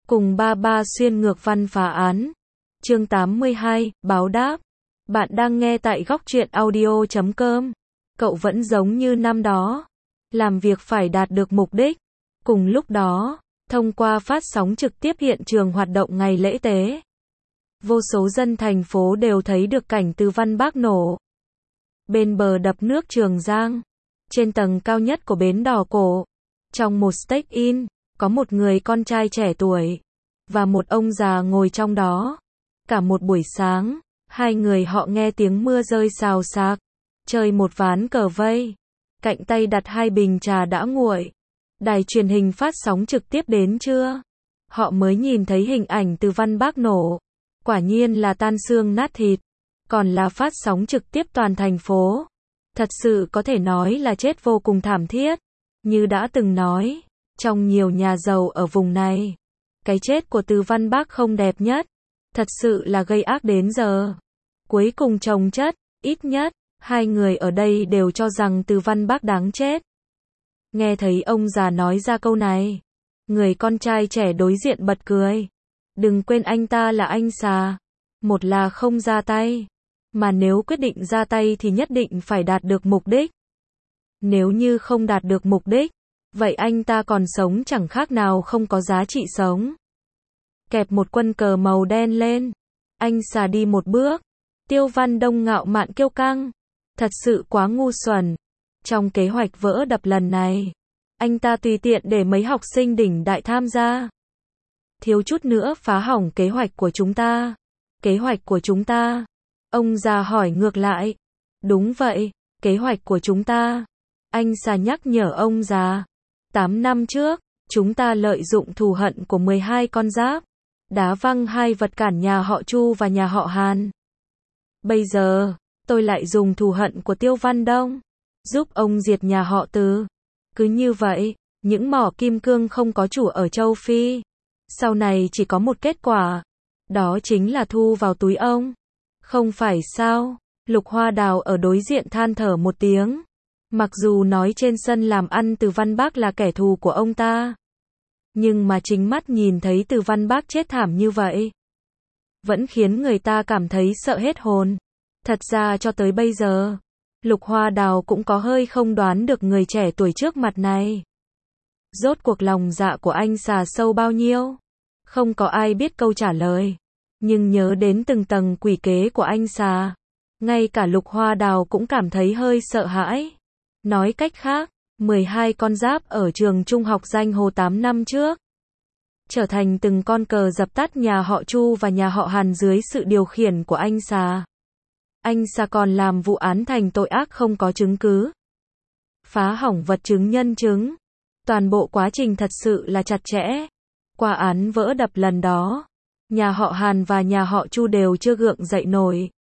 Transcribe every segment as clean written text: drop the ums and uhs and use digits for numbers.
Cùng ba ba xuyên ngược văn phá án. Chương 82, báo đáp. Bạn đang nghe tại góc truyện audio.com. Cậu vẫn giống như năm đó. Làm việc phải đạt được mục đích. Cùng lúc đó, thông qua phát sóng trực tiếp hiện trường hoạt động ngày lễ tế, vô số dân thành phố đều thấy được cảnh Từ Văn Bác nổ. Bên bờ đập nước Trường Giang, trên tầng cao nhất của bến đò cổ, trong một check-in, có một người con trai trẻ tuổi và một ông già ngồi trong đó. Cả một buổi sáng, hai người họ nghe tiếng mưa rơi xào xạc, chơi một ván cờ vây, cạnh tay đặt hai bình trà đã nguội. Đài truyền hình phát sóng trực tiếp đến trưa, họ mới nhìn thấy hình ảnh Từ Văn Bác nổ. Quả nhiên là tan xương nát thịt, còn là phát sóng trực tiếp toàn thành phố. Thật sự có thể nói là chết vô cùng thảm thiết. Như đã từng nói, trong nhiều nhà giàu ở vùng này, cái chết của Từ Văn Bác không đẹp nhất. Thật sự là gây ác đến giờ. Cuối cùng chồng chất, ít nhất, hai người ở đây đều cho rằng Từ Văn Bác đáng chết. Nghe thấy ông già nói ra câu này, người con trai trẻ đối diện bật cười. Đừng quên anh ta là anh Xà. Một là không ra tay, mà nếu quyết định ra tay thì nhất định phải đạt được mục đích. Nếu như không đạt được mục đích, vậy anh ta còn sống chẳng khác nào không có giá trị sống. Kẹp một quân cờ màu đen lên, anh Xà đi một bước. Tiêu Văn Đông ngạo mạn kiêu căng, thật sự quá ngu xuẩn. Trong kế hoạch vỡ đập lần này, anh ta tùy tiện để mấy học sinh đỉnh đại tham gia, thiếu chút nữa phá hỏng kế hoạch của chúng ta. Kế hoạch của chúng ta? Ông già hỏi ngược lại. Đúng vậy, kế hoạch của chúng ta. Anh Xà nhắc nhở ông già. 8 năm trước, chúng ta lợi dụng thù hận của 12 con giáp, đá văng hai vật cản nhà họ Chu và nhà họ Hàn. Bây giờ, tôi lại dùng thù hận của Tiêu Văn Đông, giúp ông diệt nhà họ Từ. Cứ như vậy, những mỏ kim cương không có chủ ở châu Phi, sau này chỉ có một kết quả. Đó chính là thu vào túi ông. Không phải sao? Lục Hoa Đào ở đối diện than thở một tiếng. Mặc dù nói trên sân làm ăn Từ Văn Bác là kẻ thù của ông ta, nhưng mà chính mắt nhìn thấy Từ Văn Bác chết thảm như vậy, vẫn khiến người ta cảm thấy sợ hết hồn. Thật ra cho tới bây giờ, Lục Hoa Đào cũng có hơi không đoán được người trẻ tuổi trước mặt này. Rốt cuộc lòng dạ của anh Xà sâu bao nhiêu? Không có ai biết câu trả lời. Nhưng nhớ đến từng tầng quỷ kế của anh Xà, ngay cả Lục Hoa Đào cũng cảm thấy hơi sợ hãi. Nói cách khác, 12 con giáp ở trường trung học Danh Hồ 8 năm trước, trở thành từng con cờ dập tắt nhà họ Chu và nhà họ Hàn dưới sự điều khiển của anh Xà. Anh Xà còn làm vụ án thành tội ác không có chứng cứ, phá hỏng vật chứng nhân chứng. Toàn bộ quá trình thật sự là chặt chẽ. Qua án vỡ đập lần đó, nhà họ Hàn và nhà họ Chu đều chưa gượng dậy nổi.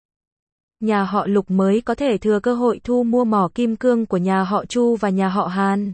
Nhà họ Lục mới có thể thừa cơ hội thu mua mỏ kim cương của nhà họ Chu và nhà họ Hàn.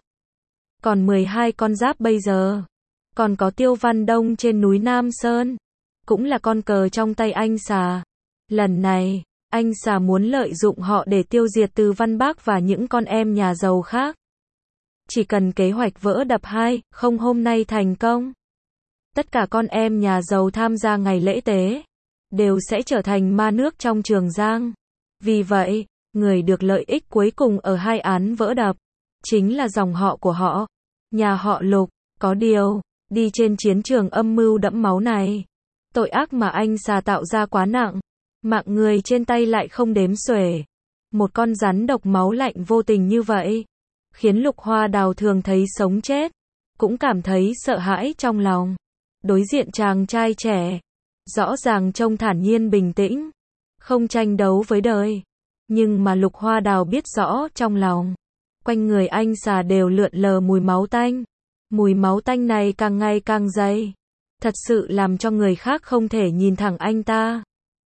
Còn 12 con giáp bây giờ, còn có Tiêu Văn Đông trên núi Nam Sơn, cũng là con cờ trong tay anh Xà. Lần này, anh Xà muốn lợi dụng họ để tiêu diệt Từ Văn Bác và những con em nhà giàu khác. Chỉ cần kế hoạch vỡ đập 2.0 hôm nay thành công, tất cả con em nhà giàu tham gia ngày lễ tế đều sẽ trở thành ma nước trong Trường Giang. Vì vậy, người được lợi ích cuối cùng ở hai án vỡ đập chính là dòng họ của họ, nhà họ Lục. Có điều, đi trên chiến trường âm mưu đẫm máu này, tội ác mà anh Xà tạo ra quá nặng, mạng người trên tay lại không đếm xuể. Một con rắn độc máu lạnh vô tình như vậy, khiến Lục Hoa Đào thường thấy sống chết, cũng cảm thấy sợ hãi trong lòng. Đối diện chàng trai trẻ, rõ ràng trông thản nhiên bình tĩnh, không tranh đấu với đời. Nhưng mà Lục Hoa Đào biết rõ trong lòng, quanh người anh Xà đều lượn lờ mùi máu tanh. Mùi máu tanh này càng ngày càng dày, thật sự làm cho người khác không thể nhìn thẳng anh ta.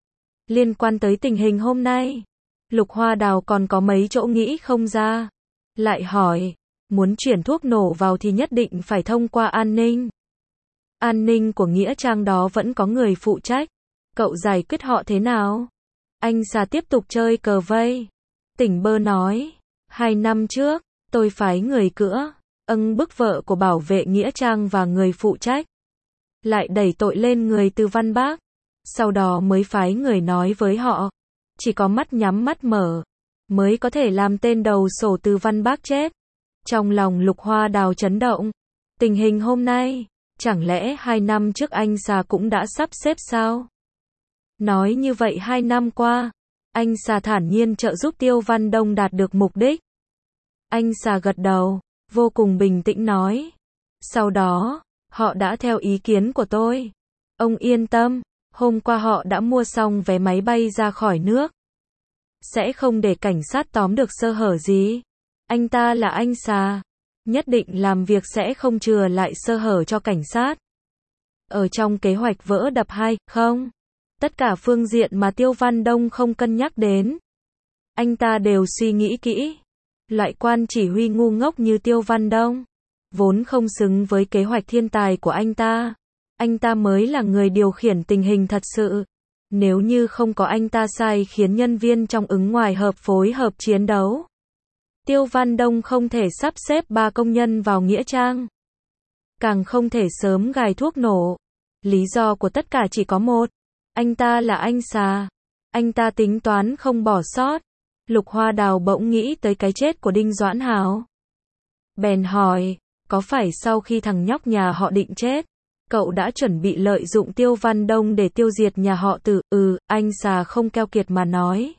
Liên quan tới tình hình hôm nay, Lục Hoa Đào còn có mấy chỗ nghĩ không ra. Lại hỏi, muốn chuyển thuốc nổ vào thì nhất định phải thông qua an ninh. An ninh của nghĩa trang đó vẫn có người phụ trách. Cậu giải quyết họ thế nào? Anh Xà tiếp tục chơi cờ vây. Tỉnh bơ nói, 2 năm trước, tôi phái người bức vợ của bảo vệ nghĩa trang và người phụ trách lại đẩy tội lên người Từ Văn Bác. Sau đó mới phái người nói với họ, chỉ có mắt nhắm mắt mở, mới có thể làm tên đầu sổ Từ Văn Bác chết. Trong lòng Lục Hoa Đào chấn động. Tình hình hôm nay, chẳng lẽ 2 năm trước anh già cũng đã sắp xếp sao? Nói như vậy 2 năm qua, anh già thản nhiên trợ giúp Tiêu Văn Đông đạt được mục đích. Anh già gật đầu, vô cùng bình tĩnh nói. Sau đó, họ đã theo ý kiến của tôi. Ông yên tâm, hôm qua họ đã mua xong vé máy bay ra khỏi nước. Sẽ không để cảnh sát tóm được sơ hở gì. Anh ta là anh già, nhất định làm việc sẽ không chừa lại sơ hở cho cảnh sát. Ở trong kế hoạch vỡ đập 2, không? Tất cả phương diện mà Tiêu Văn Đông không cân nhắc đến, anh ta đều suy nghĩ kỹ. Loại quan chỉ huy ngu ngốc như Tiêu Văn Đông, vốn không xứng với kế hoạch thiên tài của anh ta. Anh ta mới là người điều khiển tình hình thật sự. Nếu như không có anh ta sai khiến nhân viên trong ứng ngoài hợp phối hợp chiến đấu, Tiêu Văn Đông không thể sắp xếp 3 công nhân vào nghĩa trang. Càng không thể sớm gài thuốc nổ. Lý do của tất cả chỉ có một. Anh ta là anh già. Anh ta tính toán không bỏ sót. Lục Hoa Đào bỗng nghĩ tới cái chết của Đinh Doãn Hào. Bèn hỏi, có phải sau khi thằng nhóc nhà họ Định chết, cậu đã chuẩn bị lợi dụng Tiêu Văn Đông để tiêu diệt nhà họ Từ? Anh già không keo kiệt mà nói.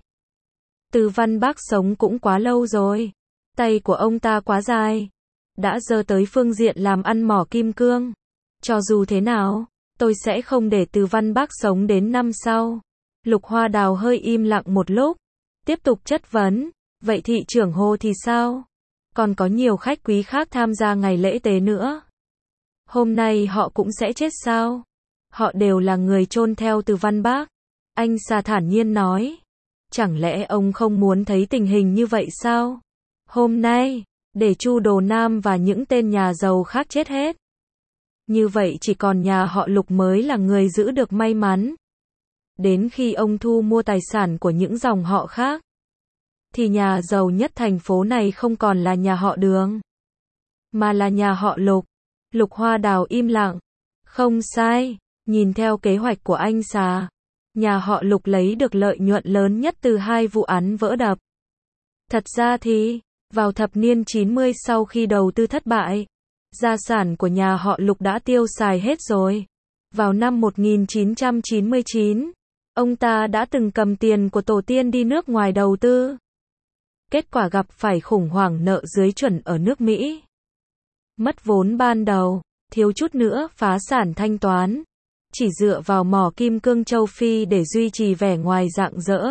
Từ Văn Bác sống cũng quá lâu rồi. Tay của ông ta quá dài. Đã giơ tới phương diện làm ăn mỏ kim cương. Cho dù thế nào, tôi sẽ không để Từ Văn Bác sống đến năm sau. Lục Hoa Đào hơi im lặng một lúc. Tiếp tục chất vấn. Vậy thị trưởng Hồ thì sao? Còn có nhiều khách quý khác tham gia ngày lễ tế nữa. Hôm nay họ cũng sẽ chết sao? Họ đều là người chôn theo Từ Văn Bác. Anh già thản nhiên nói. Chẳng lẽ ông không muốn thấy tình hình như vậy sao? Hôm nay, để Chu Đồ Nam và những tên nhà giàu khác chết hết. Như vậy chỉ còn nhà họ Lục mới là người giữ được may mắn. Đến khi ông thu mua tài sản của những dòng họ khác, thì nhà giàu nhất thành phố này không còn là nhà họ Đường, mà là nhà họ Lục. Lục Hoa Đào im lặng. Không sai, nhìn theo kế hoạch của anh già, nhà họ Lục lấy được lợi nhuận lớn nhất từ 2 vụ án vỡ đập. Thật ra thì, vào thập niên 90 sau khi đầu tư thất bại, gia sản của nhà họ Lục đã tiêu xài hết rồi. Vào năm 1999, ông ta đã từng cầm tiền của tổ tiên đi nước ngoài đầu tư. Kết quả gặp phải khủng hoảng nợ dưới chuẩn ở nước Mỹ. Mất vốn ban đầu, thiếu chút nữa phá sản thanh toán. Chỉ dựa vào mỏ kim cương châu Phi để duy trì vẻ ngoài rạng rỡ.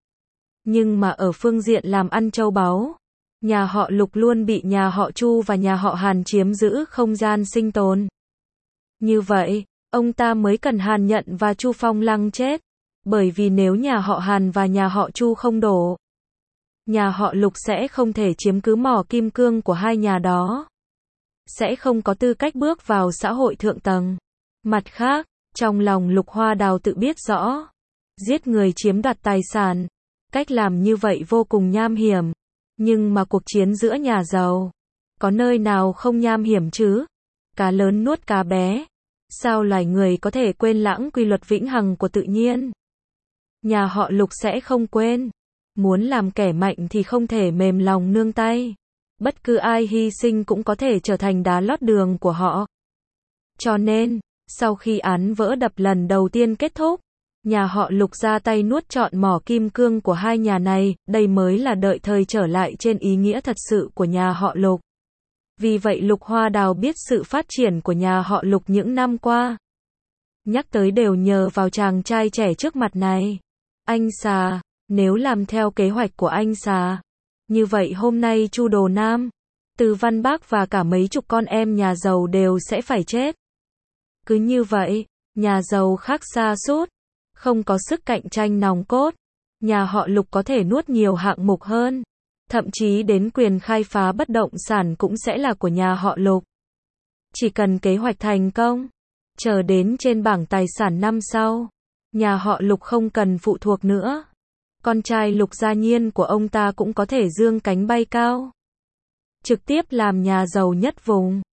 Nhưng mà ở phương diện làm ăn châu báu, nhà họ Lục luôn bị nhà họ Chu và nhà họ Hàn chiếm giữ không gian sinh tồn. Như vậy, ông ta mới cần Hàn Nhận và Chu Phong Lăng chết. Bởi vì nếu nhà họ Hàn và nhà họ Chu không đổ, nhà họ Lục sẽ không thể chiếm cứ mỏ kim cương của hai nhà đó. Sẽ không có tư cách bước vào xã hội thượng tầng. Mặt khác, trong lòng Lục Hoa Đào tự biết rõ, giết người chiếm đoạt tài sản, cách làm như vậy vô cùng nham hiểm. Nhưng mà cuộc chiến giữa nhà giàu, có nơi nào không nham hiểm chứ? Cá lớn nuốt cá bé. Sao loài người có thể quên lãng quy luật vĩnh hằng của tự nhiên? Nhà họ Lục sẽ không quên. Muốn làm kẻ mạnh thì không thể mềm lòng nương tay. Bất cứ ai hy sinh cũng có thể trở thành đá lót đường của họ. Cho nên, sau khi án vỡ đập lần đầu tiên kết thúc, nhà họ Lục ra tay nuốt trọn mỏ kim cương của hai nhà này, đây mới là đợi thời trở lại trên ý nghĩa thật sự của nhà họ Lục. Vì vậy Lục Hoa Đào biết sự phát triển của nhà họ Lục những năm qua. Nhắc tới đều nhờ vào chàng trai trẻ trước mặt này. Anh già, nếu làm theo kế hoạch của anh già, như vậy hôm nay Chu Đồ Nam, Từ Văn Bác và cả mấy chục con em nhà giàu đều sẽ phải chết. Cứ như vậy, nhà giàu khác xa sút, không có sức cạnh tranh nòng cốt, nhà họ Lục có thể nuốt nhiều hạng mục hơn, thậm chí đến quyền khai phá bất động sản cũng sẽ là của nhà họ Lục. Chỉ cần kế hoạch thành công, chờ đến trên bảng tài sản năm sau, nhà họ Lục không cần phụ thuộc nữa. Con trai Lục Gia Nhiên của ông ta cũng có thể dương cánh bay cao, trực tiếp làm nhà giàu nhất vùng.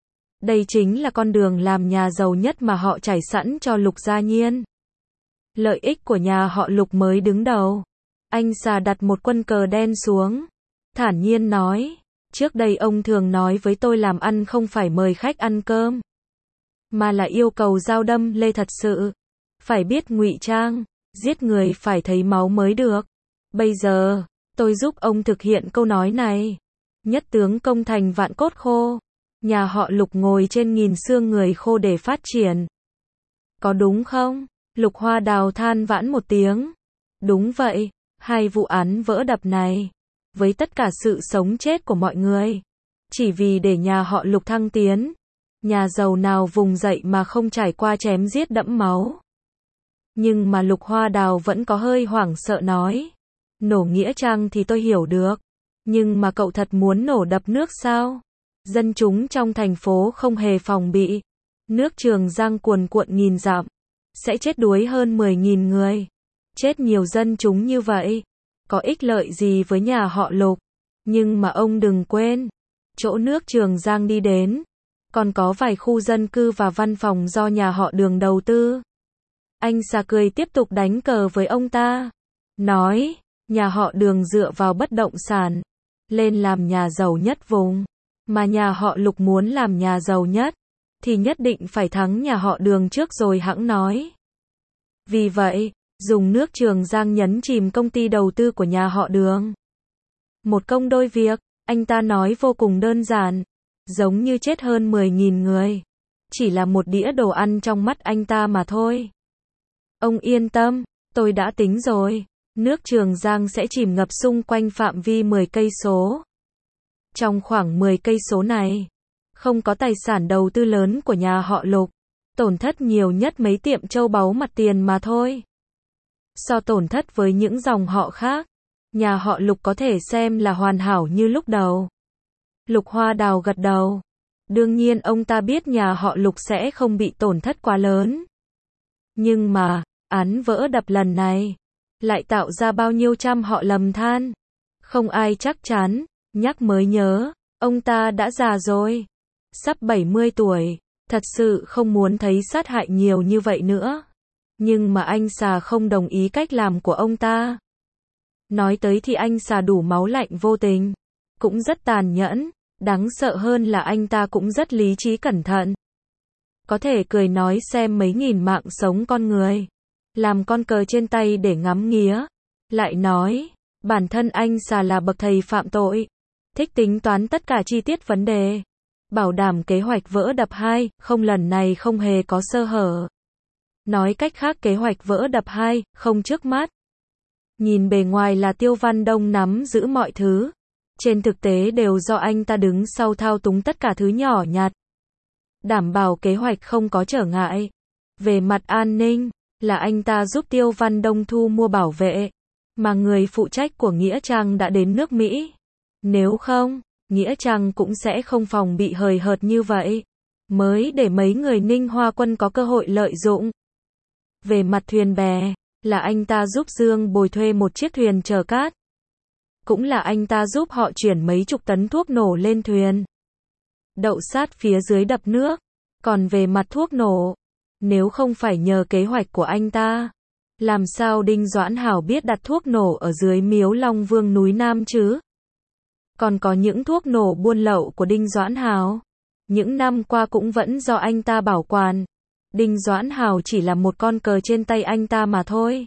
Đây chính là con đường làm nhà giàu nhất mà họ trải sẵn cho Lục Gia Nhiên. Lợi ích của nhà họ Lục mới đứng đầu. Anh Sà đặt một quân cờ đen xuống. Thản nhiên nói, trước đây ông thường nói với tôi làm ăn không phải mời khách ăn cơm, mà là yêu cầu dao đâm lê thật sự. Phải biết ngụy trang, giết người phải thấy máu mới được. Bây giờ, tôi giúp ông thực hiện câu nói này. Nhất tướng công thành vạn cốt khô. Nhà họ Lục ngồi trên nghìn xương người khô để phát triển. Có đúng không? Lục Hoa Đào than vãn một tiếng. Đúng vậy, hai vụ án vỡ đập này, với tất cả sự sống chết của mọi người, chỉ vì để nhà họ Lục thăng tiến. Nhà giàu nào vùng dậy mà không trải qua chém giết đẫm máu. Nhưng mà Lục Hoa Đào vẫn có hơi hoảng sợ nói. Nổ nghĩa trang thì tôi hiểu được. Nhưng mà cậu thật muốn nổ đập nước sao? Dân chúng trong thành phố không hề phòng bị. Nước Trường Giang cuồn cuộn nghìn dặm, sẽ chết đuối hơn 10.000 người. Chết nhiều dân chúng như vậy, có ích lợi gì với nhà họ Lục? Nhưng mà ông đừng quên, chỗ nước Trường Giang đi đến, còn có vài khu dân cư và văn phòng do nhà họ Đường đầu tư. Anh Sà cười tiếp tục đánh cờ với ông ta. Nói, nhà họ Đường dựa vào bất động sản, lên làm nhà giàu nhất vùng. Mà nhà họ Lục muốn làm nhà giàu nhất, thì nhất định phải thắng nhà họ Đường trước rồi hẵng nói. Vì vậy, dùng nước Trường Giang nhấn chìm công ty đầu tư của nhà họ Đường. Một công đôi việc, anh ta nói vô cùng đơn giản, giống như chết hơn 10.000 người. Chỉ là một đĩa đồ ăn trong mắt anh ta mà thôi. Ông yên tâm, tôi đã tính rồi, nước Trường Giang sẽ chìm ngập xung quanh phạm vi 10 cây số. Trong khoảng 10 cây số này, không có tài sản đầu tư lớn của nhà họ Lục, tổn thất nhiều nhất mấy tiệm châu báu mặt tiền mà thôi. So tổn thất với những dòng họ khác, nhà họ Lục có thể xem là hoàn hảo như lúc đầu. Lục Hoa Đào gật đầu. Đương nhiên ông ta biết nhà họ Lục sẽ không bị tổn thất quá lớn. Nhưng mà, án vỡ đập lần này, lại tạo ra bao nhiêu trăm họ lầm than. Không ai chắc chắn, nhắc mới nhớ, ông ta đã già rồi. Sắp 70 tuổi, thật sự không muốn thấy sát hại nhiều như vậy nữa. Nhưng mà anh Sà không đồng ý cách làm của ông ta. Nói tới thì anh Sà đủ máu lạnh vô tình, cũng rất tàn nhẫn, đáng sợ hơn là anh ta cũng rất lý trí cẩn thận. Có thể cười nói xem mấy nghìn mạng sống con người, làm con cờ trên tay để ngắm nghía. Lại nói, bản thân anh Sà là bậc thầy phạm tội, thích tính toán tất cả chi tiết vấn đề, bảo đảm kế hoạch vỡ đập 2, không lần này không hề có sơ hở. Nói cách khác kế hoạch vỡ đập 2, không trước mắt. Nhìn bề ngoài là Tiêu Văn Đông nắm giữ mọi thứ. Trên thực tế đều do anh ta đứng sau thao túng tất cả thứ nhỏ nhặt. Đảm bảo kế hoạch không có trở ngại. Về mặt an ninh, là anh ta giúp Tiêu Văn Đông thu mua bảo vệ. Mà người phụ trách của Nghĩa Trang đã đến nước Mỹ. Nếu không, Nghĩa Trang cũng sẽ không phòng bị hời hợt như vậy. Mới để mấy người Ninh Hoa Quân có cơ hội lợi dụng. Về mặt thuyền bè, là anh ta giúp Dương Bồi thuê một chiếc thuyền chở cát. Cũng là anh ta giúp họ chuyển mấy chục tấn thuốc nổ lên thuyền, đậu sát phía dưới đập nước. Còn về mặt thuốc nổ, nếu không phải nhờ kế hoạch của anh ta, làm sao Đinh Doãn Hảo biết đặt thuốc nổ ở dưới miếu Long Vương núi Nam chứ? Còn có những thuốc nổ buôn lậu của Đinh Doãn Hảo, những năm qua cũng vẫn do anh ta bảo quản. Đinh Doãn Hảo chỉ là một con cờ trên tay anh ta mà thôi.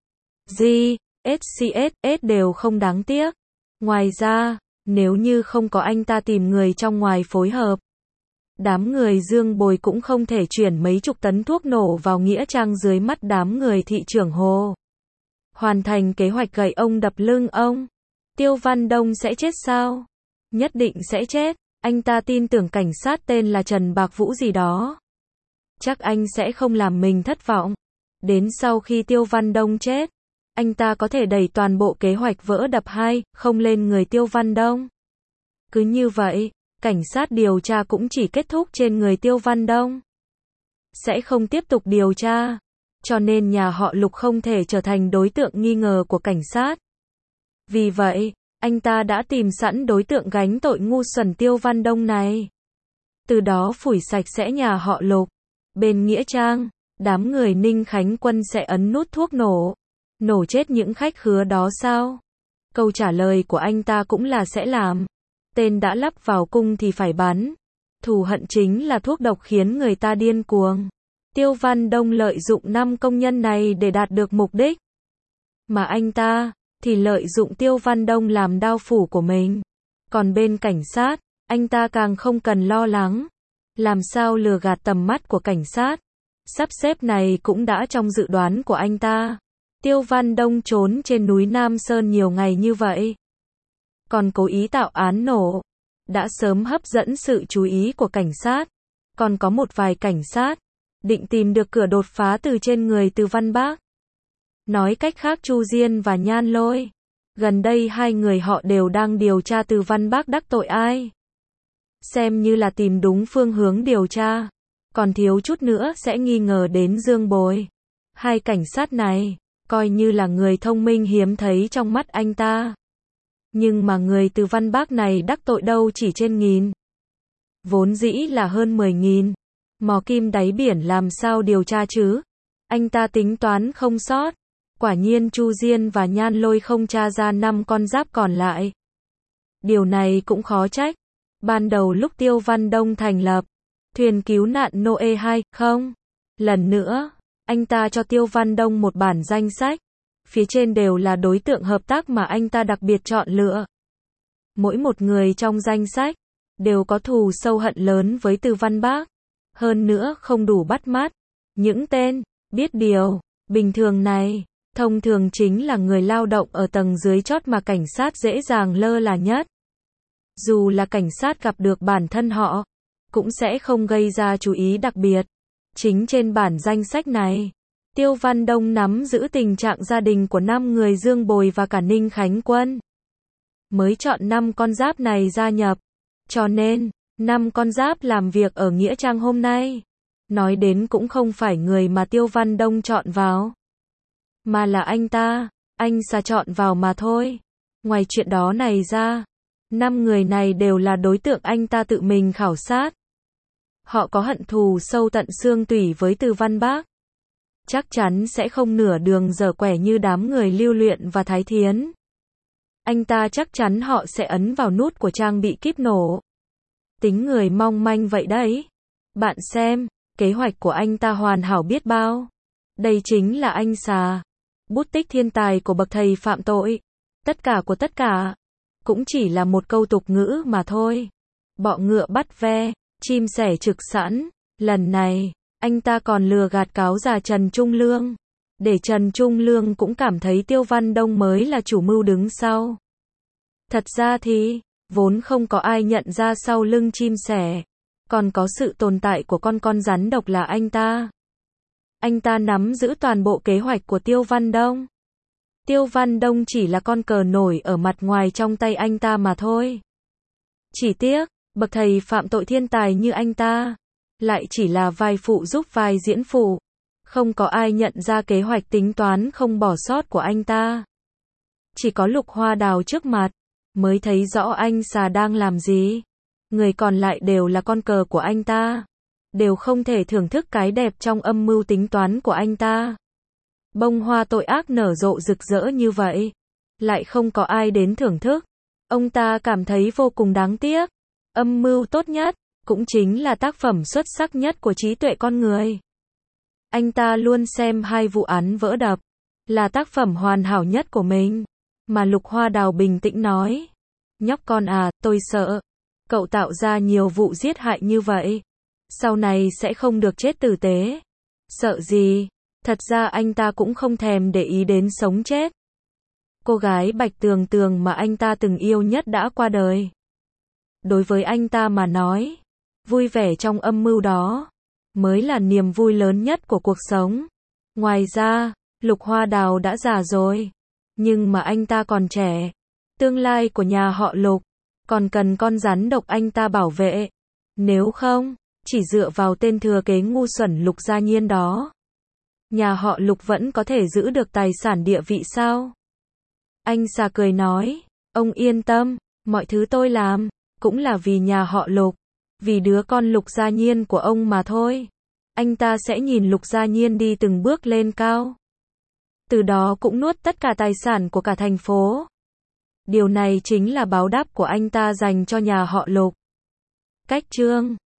SCSS đều không đáng tiếc. Ngoài ra, nếu như không có anh ta tìm người trong ngoài phối hợp, đám người Dương Bồi cũng không thể chuyển mấy chục tấn thuốc nổ vào Nghĩa Trang dưới mắt đám người thị trưởng Hồ. Hoàn thành kế hoạch gậy ông đập lưng ông. Tiêu Văn Đông sẽ chết sao? Nhất định sẽ chết. Anh ta tin tưởng cảnh sát tên là Trần Bạc Vũ gì đó. Chắc anh sẽ không làm mình thất vọng. Đến sau khi Tiêu Văn Đông chết, anh ta có thể đẩy toàn bộ kế hoạch vỡ đập 2, không lên người Tiêu Văn Đông. Cứ như vậy, cảnh sát điều tra cũng chỉ kết thúc trên người Tiêu Văn Đông. Sẽ không tiếp tục điều tra. Cho nên nhà họ Lục không thể trở thành đối tượng nghi ngờ của cảnh sát. Vì vậy, anh ta đã tìm sẵn đối tượng gánh tội ngu xuẩn Tiêu Văn Đông này. từ đó phủi sạch sẽ nhà họ Lục. Bên nghĩa trang, đám người Ninh Khánh Quân sẽ ấn nút thuốc nổ, nổ chết những khách khứa đó sao? Câu trả lời của anh ta cũng là sẽ làm. Tên đã lắp vào cung thì phải bắn. Thù hận chính là thuốc độc khiến người ta điên cuồng. Tiêu Văn Đông lợi dụng 5 công nhân này để đạt được mục đích. Mà anh ta thì lợi dụng Tiêu Văn Đông làm đao phủ của mình. Còn bên cảnh sát, anh ta càng không cần lo lắng. Làm sao lừa gạt tầm mắt của cảnh sát? Sắp xếp này cũng đã trong dự đoán của anh ta. Tiêu Văn Đông trốn trên núi Nam Sơn nhiều ngày như vậy, còn cố ý tạo án nổ, đã sớm hấp dẫn sự chú ý của cảnh sát. Còn có một vài cảnh sát định tìm được cửa đột phá từ trên người Từ Văn Bác. Nói cách khác Chu Diên và Nhan Lôi, gần đây hai người họ đều đang điều tra Từ Văn Bác đắc tội ai. Xem như là tìm đúng phương hướng điều tra. Còn thiếu chút nữa sẽ nghi ngờ đến Dương Bồi. Hai cảnh sát này coi như là người thông minh hiếm thấy trong mắt anh ta. Nhưng mà người Từ Văn Bác này đắc tội đâu chỉ trên nghìn. Vốn dĩ là hơn 10.000. Mò kim đáy biển làm sao điều tra chứ? Anh ta tính toán không sót. Quả nhiên Chu Diên và Nhan Lôi không tra ra 5 con giáp còn lại. Điều này cũng khó trách. Ban đầu lúc Tiêu Văn Đông thành lập thuyền cứu nạn Noe 2, không? Lần nữa, anh ta cho Tiêu Văn Đông một bản danh sách. Phía trên đều là đối tượng hợp tác mà anh ta đặc biệt chọn lựa. Mỗi một người trong danh sách đều có thù sâu hận lớn với Từ Văn Bác. Hơn nữa không đủ bắt mắt. Những tên biết điều bình thường này, thông thường chính là người lao động ở tầng dưới chót mà cảnh sát dễ dàng lơ là nhất. Dù là cảnh sát gặp được bản thân họ, cũng sẽ không gây ra chú ý đặc biệt. Chính trên bản danh sách này, Tiêu Văn Đông nắm giữ tình trạng gia đình của 5 người Dương Bồi và cả Ninh Khánh Quân. Mới chọn 5 con giáp này gia nhập. Cho nên, 5 con giáp làm việc ở Nghĩa Trang hôm nay. Nói đến cũng không phải người mà Tiêu Văn Đông chọn vào. Mà là anh ta chọn vào mà thôi. Ngoài chuyện đó này ra, 5 người này đều là đối tượng anh ta tự mình khảo sát. Họ có hận thù sâu tận xương tủy với Từ Văn Bác. Chắc chắn sẽ không nửa đường dở quẻ như đám người Lưu Luyện và Thái Thiến. Anh ta chắc chắn họ sẽ ấn vào nút của trang bị kíp nổ. Tính người mong manh vậy đấy. Bạn xem, kế hoạch của anh ta hoàn hảo biết bao. Đây chính là anh xà. Bút tích thiên tài của bậc thầy phạm tội. Tất cả của tất cả cũng chỉ là một câu tục ngữ mà thôi. Bọ ngựa bắt ve, chim sẻ trực sẵn. Lần này, anh ta còn lừa gạt cáo già Trần Trung Lương. Để Trần Trung Lương cũng cảm thấy Tiêu Văn Đông mới là chủ mưu đứng sau. Thật ra thì, vốn không có ai nhận ra sau lưng chim sẻ. Còn có sự tồn tại của con rắn độc là anh ta. Anh ta nắm giữ toàn bộ kế hoạch của Tiêu Văn Đông. Tiêu Văn Đông chỉ là con cờ nổi ở mặt ngoài trong tay anh ta mà thôi. Chỉ tiếc, bậc thầy phạm tội thiên tài như anh ta, lại chỉ là vai phụ giúp vai diễn phụ. Không có ai nhận ra kế hoạch tính toán không bỏ sót của anh ta. Chỉ có Lục Hoa Đào trước mặt, mới thấy rõ anh xà đang làm gì. Người còn lại đều là con cờ của anh ta. Đều không thể thưởng thức cái đẹp trong âm mưu tính toán của anh ta. Bông hoa tội ác nở rộ rực rỡ như vậy, lại không có ai đến thưởng thức. Ông ta cảm thấy vô cùng đáng tiếc. Âm mưu tốt nhất, cũng chính là tác phẩm xuất sắc nhất của trí tuệ con người. Anh ta luôn xem hai vụ án vỡ đập là tác phẩm hoàn hảo nhất của mình. Mà Lục Hoa Đào bình tĩnh nói, nhóc con à, tôi sợ cậu tạo ra nhiều vụ giết hại như vậy, sau này sẽ không được chết tử tế. Sợ gì? Thật ra anh ta cũng không thèm để ý đến sống chết. Cô gái Bạch Tường Tường mà anh ta từng yêu nhất đã qua đời. Đối với anh ta mà nói, vui vẻ trong âm mưu đó mới là niềm vui lớn nhất của cuộc sống. Ngoài ra, Lục Hoa Đào đã già rồi, nhưng mà anh ta còn trẻ. Tương lai của nhà họ Lục còn cần con rắn độc anh ta bảo vệ. Nếu không, chỉ dựa vào tên thừa kế ngu xuẩn Lục Gia Nhiên đó, nhà họ Lục vẫn có thể giữ được tài sản địa vị sao? Anh xà cười nói, ông yên tâm, mọi thứ tôi làm cũng là vì nhà họ Lục. Vì đứa con Lục Gia Nhiên của ông mà thôi. Anh ta sẽ nhìn Lục Gia Nhiên đi từng bước lên cao. Từ đó cũng nuốt tất cả tài sản của cả thành phố. Điều này chính là báo đáp của anh ta dành cho nhà họ Lục. Cách chương